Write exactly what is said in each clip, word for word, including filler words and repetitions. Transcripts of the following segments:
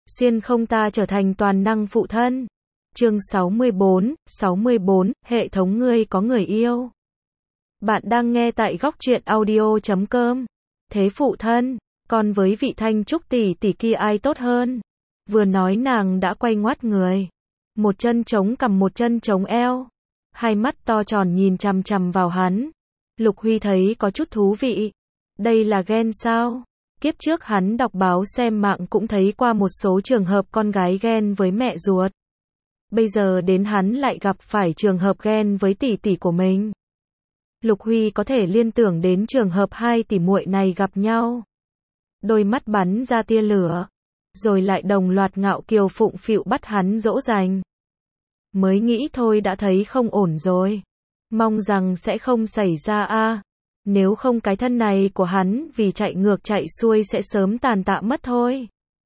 xuyên không ta trở thành toàn năng phụ thân. Chương sáu mươi bốn, sáu mươi bốn, hệ thống ngươi có người yêu. Bạn đang nghe tại góc truyện audio chấm com. Thế phụ thân, còn với vị Thanh Trúc tỷ tỷ kia ai tốt hơn? Vừa nói nàng đã quay ngoắt người. Một chân chống cằm một chân chống eo. Hai mắt to tròn nhìn chằm chằm vào hắn. Lục Huy thấy có chút thú vị. Đây là ghen sao? Kiếp trước hắn đọc báo xem mạng cũng thấy qua một số trường hợp con gái ghen với mẹ ruột. Bây giờ đến hắn lại gặp phải trường hợp ghen với tỷ tỷ của mình. Lục Huy có thể liên tưởng đến trường hợp hai tỷ muội này gặp nhau. Đôi mắt bắn ra tia lửa. Rồi lại đồng loạt ngạo kiều phụng phịu bắt hắn dỗ dành. Mới nghĩ thôi đã thấy không ổn rồi. Mong rằng sẽ không xảy ra a. Nếu không cái thân này của hắn vì chạy ngược chạy xuôi sẽ sớm tàn tạ mất thôi.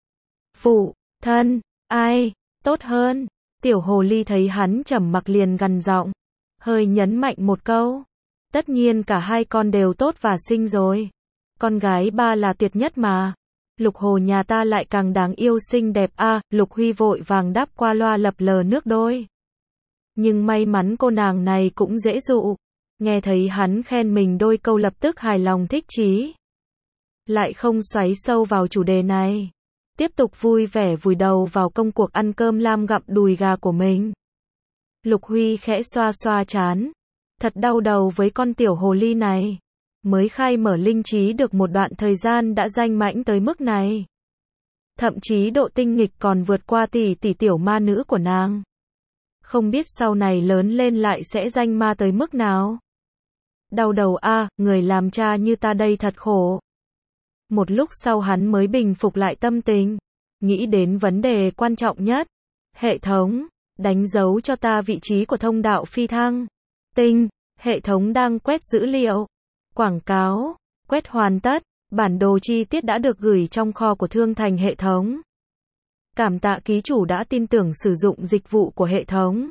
Phụ thân, ai tốt hơn? Tiểu hồ ly thấy hắn trầm mặc liền gằn giọng, hơi nhấn mạnh một câu. Tất nhiên cả hai con đều tốt và xinh rồi. Con gái ba là tuyệt nhất mà. Lục hồ nhà ta lại càng đáng yêu xinh đẹp a. À, Lục Huy vội vàng đáp qua loa lập lờ nước đôi. Nhưng may mắn cô nàng này cũng dễ dụ. Nghe thấy hắn khen mình đôi câu lập tức hài lòng thích chí. Lại không xoáy sâu vào chủ đề này. Tiếp tục vui vẻ vùi đầu vào công cuộc ăn cơm lam gặm đùi gà của mình. Lục Huy khẽ xoa xoa trán. Thật đau đầu với con tiểu hồ ly này. Mới khai mở linh trí được một đoạn thời gian đã danh mãnh tới mức này. Thậm chí độ tinh nghịch còn vượt qua tỷ tỷ tiểu ma nữ của nàng. Không biết sau này lớn lên lại sẽ danh ma tới mức nào. Đau đầu a, à, người làm cha như ta đây thật khổ. Một lúc sau hắn mới bình phục lại tâm tình. Nghĩ đến vấn đề quan trọng nhất. Hệ thống, đánh dấu cho ta vị trí của thông đạo phi thăng. Tinh, hệ thống đang quét dữ liệu. Quảng cáo, quét hoàn tất. Bản đồ chi tiết đã được gửi trong kho của Thương Thành hệ thống. Cảm tạ ký chủ đã tin tưởng sử dụng dịch vụ của hệ thống.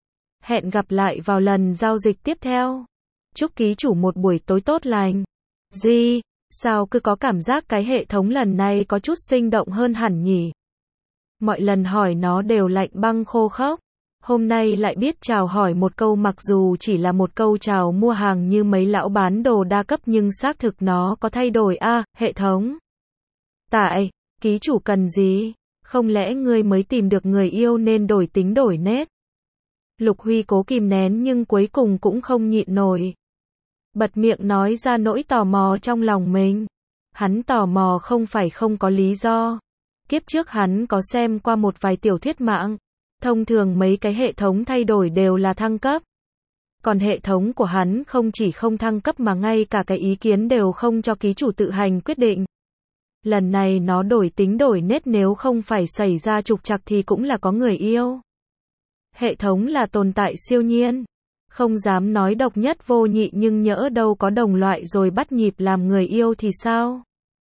Hẹn gặp lại vào lần giao dịch tiếp theo. Chúc ký chủ một buổi tối tốt lành. Gì? Sao cứ có cảm giác cái hệ thống lần này có chút sinh động hơn hẳn nhỉ? Mọi lần hỏi nó đều lạnh băng khô khốc. Hôm nay lại biết chào hỏi một câu mặc dù chỉ là một câu chào mua hàng như mấy lão bán đồ đa cấp nhưng xác thực nó có thay đổi a. À, hệ thống. Tại, ký chủ cần gì? Không lẽ ngươi mới tìm được người yêu nên đổi tính đổi nết? Lục Huy cố kìm nén nhưng cuối cùng cũng không nhịn nổi. Bật miệng nói ra nỗi tò mò trong lòng mình. Hắn tò mò không phải không có lý do. Kiếp trước hắn có xem qua một vài tiểu thuyết mạng. Thông thường mấy cái hệ thống thay đổi đều là thăng cấp. Còn hệ thống của hắn không chỉ không thăng cấp mà ngay cả cái ý kiến đều không cho ký chủ tự hành quyết định. Lần này nó đổi tính đổi nết nếu không phải xảy ra trục trặc thì cũng là có người yêu. Hệ thống là tồn tại siêu nhiên. Không dám nói độc nhất vô nhị nhưng nhỡ đâu có đồng loại rồi bắt nhịp làm người yêu thì sao?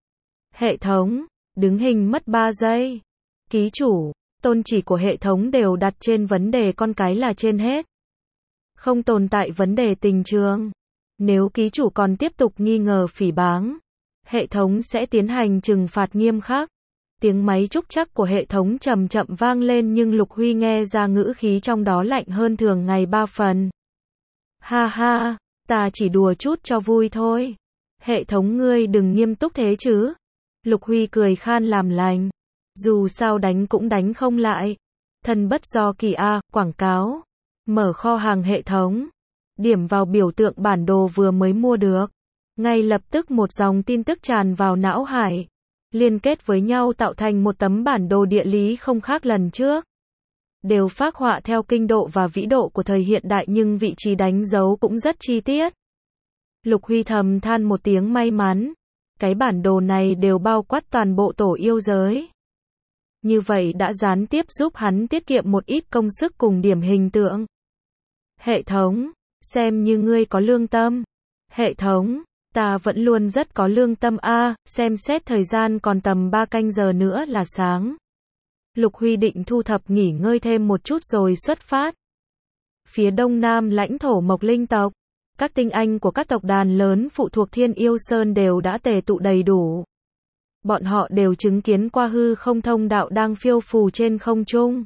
Hệ thống, đứng hình mất ba giây. Ký chủ, tôn chỉ của hệ thống đều đặt trên vấn đề con cái là trên hết. Không tồn tại vấn đề tình trường. Nếu ký chủ còn tiếp tục nghi ngờ phỉ báng, hệ thống sẽ tiến hành trừng phạt nghiêm khắc. Tiếng máy trúc trắc của hệ thống chậm chậm vang lên nhưng Lục Huy nghe ra ngữ khí trong đó lạnh hơn thường ngày ba phần. Ha ha, ta chỉ đùa chút cho vui thôi. Hệ thống ngươi đừng nghiêm túc thế chứ. Lục Huy cười khan làm lành. Dù sao đánh cũng đánh không lại. Thân bất do kỳ a, quảng cáo. Mở kho hàng hệ thống. Điểm vào biểu tượng bản đồ vừa mới mua được. Ngay lập tức một dòng tin tức tràn vào não hải. Liên kết với nhau tạo thành một tấm bản đồ địa lý không khác lần trước. Đều phác họa theo kinh độ và vĩ độ của thời hiện đại nhưng vị trí đánh dấu cũng rất chi tiết. Lục Huy thầm than một tiếng may mắn. Cái bản đồ này đều bao quát toàn bộ tổ yêu giới. Như vậy đã gián tiếp giúp hắn tiết kiệm một ít công sức cùng điểm hình tượng. Hệ thống, xem như ngươi có lương tâm. Hệ thống, ta vẫn luôn rất có lương tâm a. À, xem xét thời gian còn tầm ba canh giờ nữa là sáng. Lục Huy định thu thập nghỉ ngơi thêm một chút rồi xuất phát. Phía đông nam lãnh thổ Mộc Linh tộc, các tinh anh của các tộc đàn lớn phụ thuộc Thiên Yêu Sơn đều đã tề tụ đầy đủ. bọn họ đều chứng kiến qua hư không thông đạo đang phiêu phù trên không trung.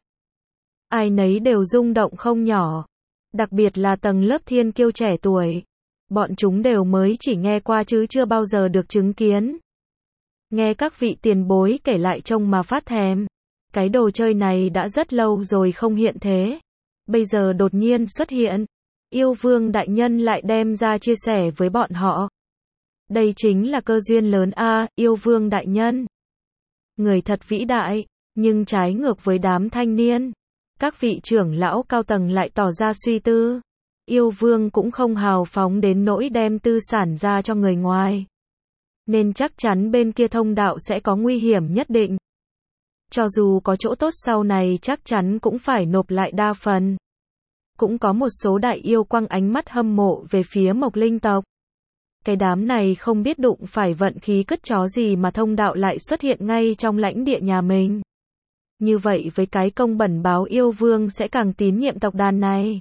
Ai nấy đều rung động không nhỏ, đặc biệt là tầng lớp thiên kiêu trẻ tuổi. Bọn chúng đều mới chỉ nghe qua chứ chưa bao giờ được chứng kiến. Nghe các vị tiền bối kể lại trông mà phát thèm. Cái đồ chơi này đã rất lâu rồi không hiện thế. Bây giờ đột nhiên xuất hiện. Yêu vương đại nhân lại đem ra chia sẻ với bọn họ. Đây chính là cơ duyên lớn a, yêu vương đại nhân. Người thật vĩ đại, nhưng trái ngược với đám thanh niên. Các vị trưởng lão cao tầng lại tỏ ra suy tư. Yêu vương cũng không hào phóng đến nỗi đem tư sản ra cho người ngoài. Nên chắc chắn bên kia thông đạo sẽ có nguy hiểm nhất định. Cho dù có chỗ tốt sau này chắc chắn cũng phải nộp lại đa phần. Cũng có một số đại yêu quăng ánh mắt hâm mộ về phía Mộc Linh tộc. Cái đám này không biết đụng phải vận khí cất chó gì mà thông đạo lại xuất hiện ngay trong lãnh địa nhà mình. Như vậy với cái công bẩn báo yêu vương sẽ càng tín nhiệm tộc đàn này.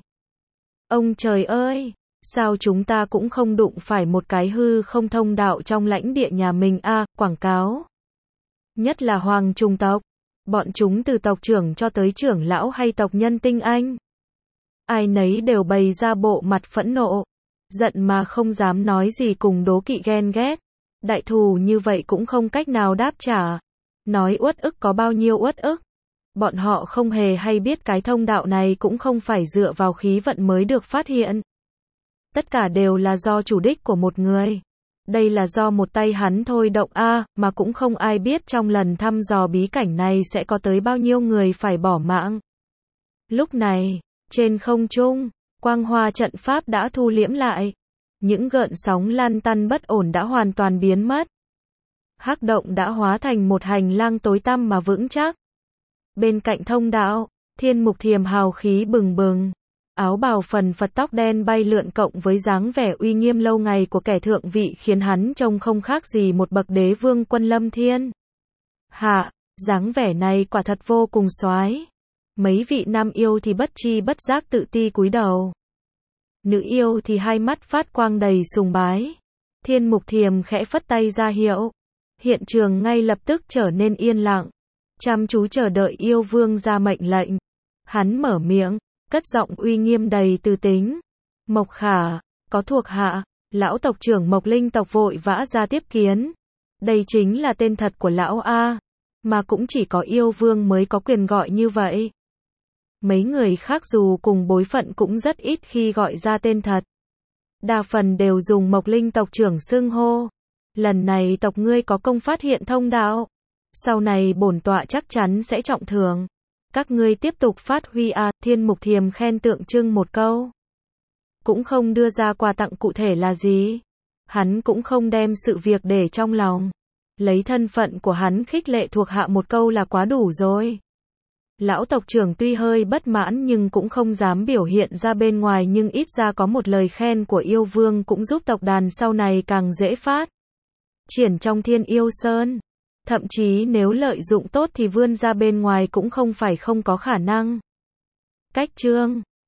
Ông trời ơi, sao chúng ta cũng không đụng phải một cái hư không thông đạo trong lãnh địa nhà mình a, à, quảng cáo. Nhất là hoàng trùng tộc, bọn chúng từ tộc trưởng cho tới trưởng lão hay tộc nhân tinh anh. Ai nấy đều bày ra bộ mặt phẫn nộ, giận mà không dám nói gì cùng đố kỵ ghen ghét. Đại thù như vậy cũng không cách nào đáp trả. Nói uất ức có bao nhiêu uất ức. Bọn họ không hề hay biết cái thông đạo này cũng không phải dựa vào khí vận mới được phát hiện. Tất cả đều là do chủ đích của một người. Đây là do một tay hắn thôi động a, à, mà cũng không ai biết trong lần thăm dò bí cảnh này sẽ có tới bao nhiêu người phải bỏ mạng. Lúc này, trên không trung, quang hoa trận pháp đã thu liễm lại. Những gợn sóng lan tăn bất ổn đã hoàn toàn biến mất. Hắc động đã hóa thành một hành lang tối tăm mà vững chắc. Bên cạnh thông đạo, Thiên Mục Thiềm hào khí bừng bừng. Áo bào phần phật tóc đen bay lượn cộng với dáng vẻ uy nghiêm lâu ngày của kẻ thượng vị khiến hắn trông không khác gì một bậc đế vương quân lâm thiên. Hạ, dáng vẻ này quả thật vô cùng soái. Mấy vị nam yêu thì bất chi bất giác tự ti cúi đầu. Nữ yêu thì hai mắt phát quang đầy sùng bái. Thiên Mục Thiềm khẽ phất tay ra hiệu. Hiện trường ngay lập tức trở nên yên lặng. Chăm chú chờ đợi yêu vương ra mệnh lệnh. Hắn mở miệng, cất giọng uy nghiêm đầy tư tính. Mộc Khả, có thuộc hạ, lão tộc trưởng Mộc Linh tộc vội vã ra tiếp kiến. Đây chính là tên thật của lão A, mà cũng chỉ có yêu vương mới có quyền gọi như vậy. Mấy người khác dù cùng bối phận cũng rất ít khi gọi ra tên thật. Đa phần đều dùng Mộc Linh tộc trưởng xưng hô. Lần này tộc ngươi có công phát hiện thông đạo. Sau này bổn tọa chắc chắn sẽ trọng thưởng. Các ngươi tiếp tục phát huy a, à, Thiên Mục Thiềm khen tượng trưng một câu. Cũng không đưa ra quà tặng cụ thể là gì. Hắn cũng không đem sự việc để trong lòng. Lấy thân phận của hắn khích lệ thuộc hạ một câu là quá đủ rồi. Lão tộc trưởng tuy hơi bất mãn nhưng cũng không dám biểu hiện ra bên ngoài, nhưng ít ra có một lời khen của yêu vương cũng giúp tộc đàn sau này càng dễ phát triển trong Thiên Yêu Sơn. Thậm chí nếu lợi dụng tốt thì vươn ra bên ngoài cũng không phải không có khả năng. Cách chương